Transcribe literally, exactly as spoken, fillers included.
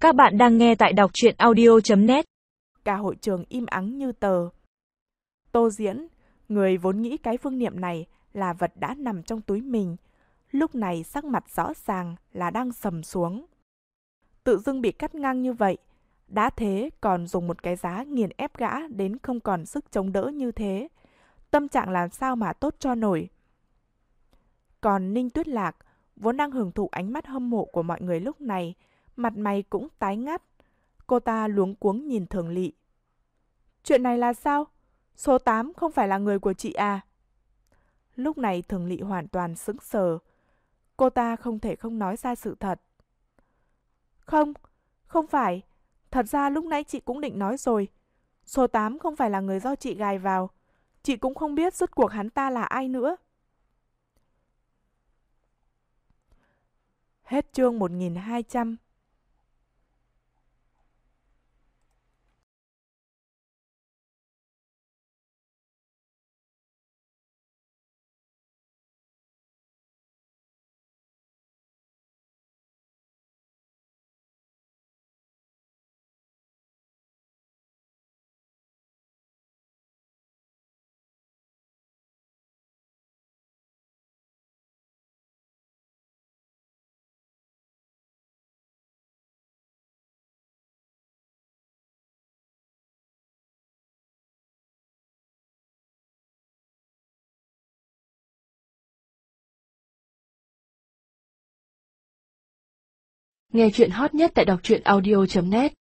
Các bạn đang nghe tại đọc truyện audio chấm net. Cả hội trường im ắng như tờ. Tô Diễn, người vốn nghĩ cái phương niệm này là vật đã nằm trong túi mình, lúc này sắc mặt rõ ràng là đang sầm xuống. Tự dưng bị cắt ngang như vậy, đã thế còn dùng một cái giá nghiền ép gã đến không còn sức chống đỡ như thế. Tâm trạng làm sao mà tốt cho nổi. Còn Ninh Tuyết Lạc, vốn đang hưởng thụ ánh mắt hâm mộ của mọi người lúc này, mặt mày cũng tái ngắt. Cô ta luống cuống nhìn Thường Lị. Chuyện này là sao? Số tám không phải là người của chị à? Lúc này Thường Lị hoàn toàn sững sờ. Cô ta không thể không nói ra sự thật. Không, không phải. Thật ra lúc nãy chị cũng định nói rồi. Số tám không phải là người do chị gài vào. Chị cũng không biết rốt cuộc hắn ta là ai nữa. Hết chương một nghìn hai trăm. Nghe chuyện hot nhất tại đọc truyện audio chấm net.